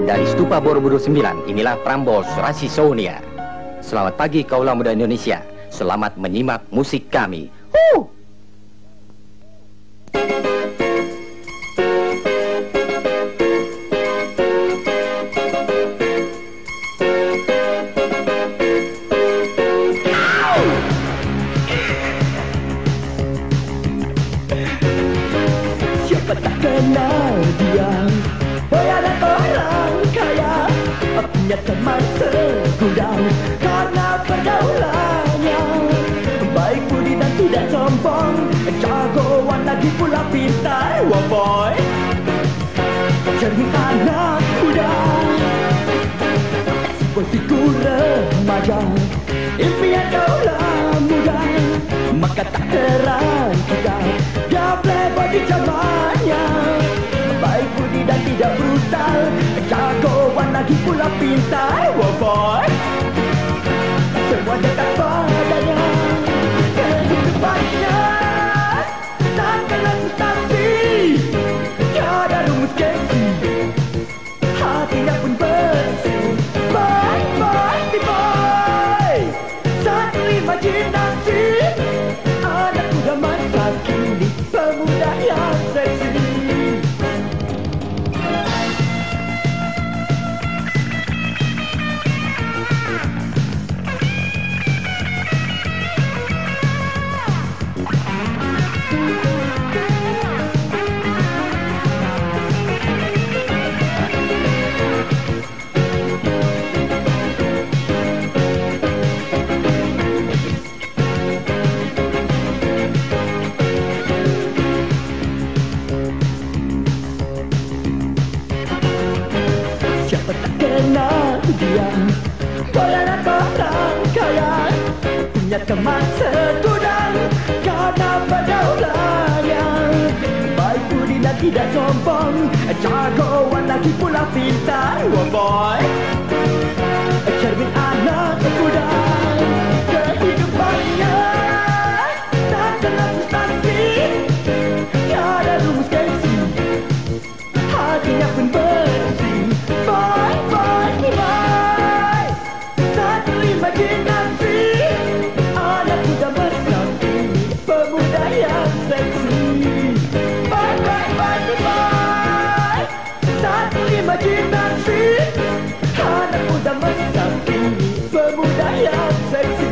Dari Stupa Borobudur 9, inilah Prambors Rasisonia. Selamat pagi kaulah muda Indonesia. Selamat menyimak musik kami. Siapa tak kenal dia? Bayaran orang kaya, punya teman segudang karena pergaulannya. Baik budi dan tidak sombong, jagoan lagi pula pintar. Wah boy, cermin anak muda, sebuah figur remaja, impian kaulah muda. Maka tak heran kita dia playboy di zamannya. Baik budi dan tidak brutal, jagoan lagi pula pintar. Wah boy, semua dekat padanya. Kehidupannya tak kenal substansi, tiada rumus gengsi, hatinya pun bersih. Boy, boy, si boy, satu imajinasi, anak muda masa kini, pemuda yang seksi. Siapa tak kenal dia? Bayaran orang kaya, punya teman segudang karena pergaulannya. Baik budi dan tidak sombong, jagoan lagi pula pintar. Wah boy, cermin anak muda. Kehidupannya tak kenal substansi, tiada rumus gengsi, hatinya pun bersih. Boy, boy, boy, satu imajinasi, anak muda masa kini, pemuda yang seksi. Boy, boy, boy, boy, satu imajinasi, anak muda masa kini, pemuda yang seksi.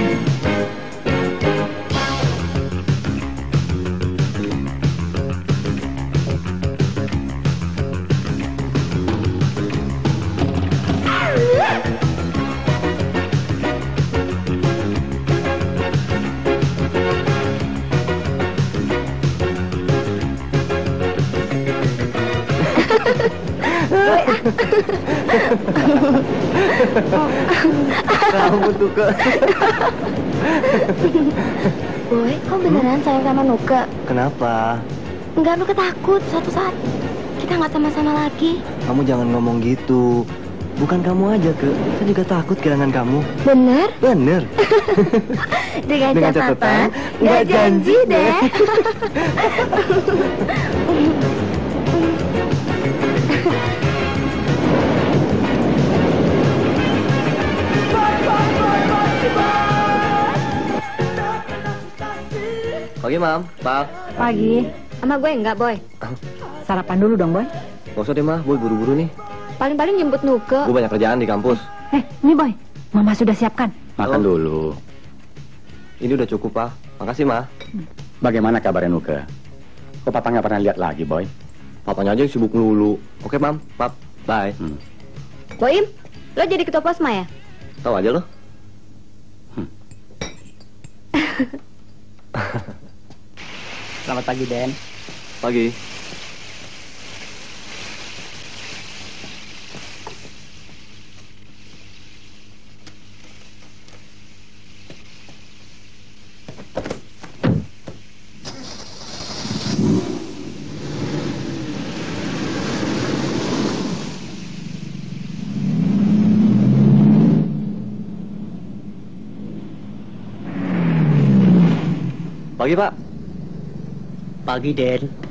Kamu tuh ke. Boy, kau beneran sayang sama Nuke? Kenapa? Enggak, Nuke takut suatu saat kita nggak sama-sama lagi. Kamu jangan ngomong gitu. Bukan kamu aja, Ke. Saya juga takut kehilangan kamu. Bener? Bener. Dengan Dengan catatan, catatan, nggak nggak janji janji deh. Pagi, Mam. Pak. Pagi. Sama gue enggak, Boy. Sarapan dulu dong, Boy. Nggak usah deh, Ma. Boy buru-buru nih. Paling-paling jemput Nuke. Gue banyak kerjaan di kampus. Ini Boy, Mama sudah siapkan. Makan dulu. Ini udah cukup, Pak. Makasih, Ma. Bagaimana kabarnya Nuke? Kok Papa nggak pernah lihat lagi, Boy? Papanya aja yang sibuk melulu. Oke, Mam. Pap. Bye. Boim, lo jadi ketua posma ya? Tahu aja lo. Selamat pagi, Den. Pagi. Pagi, Pak. Pagi, Den.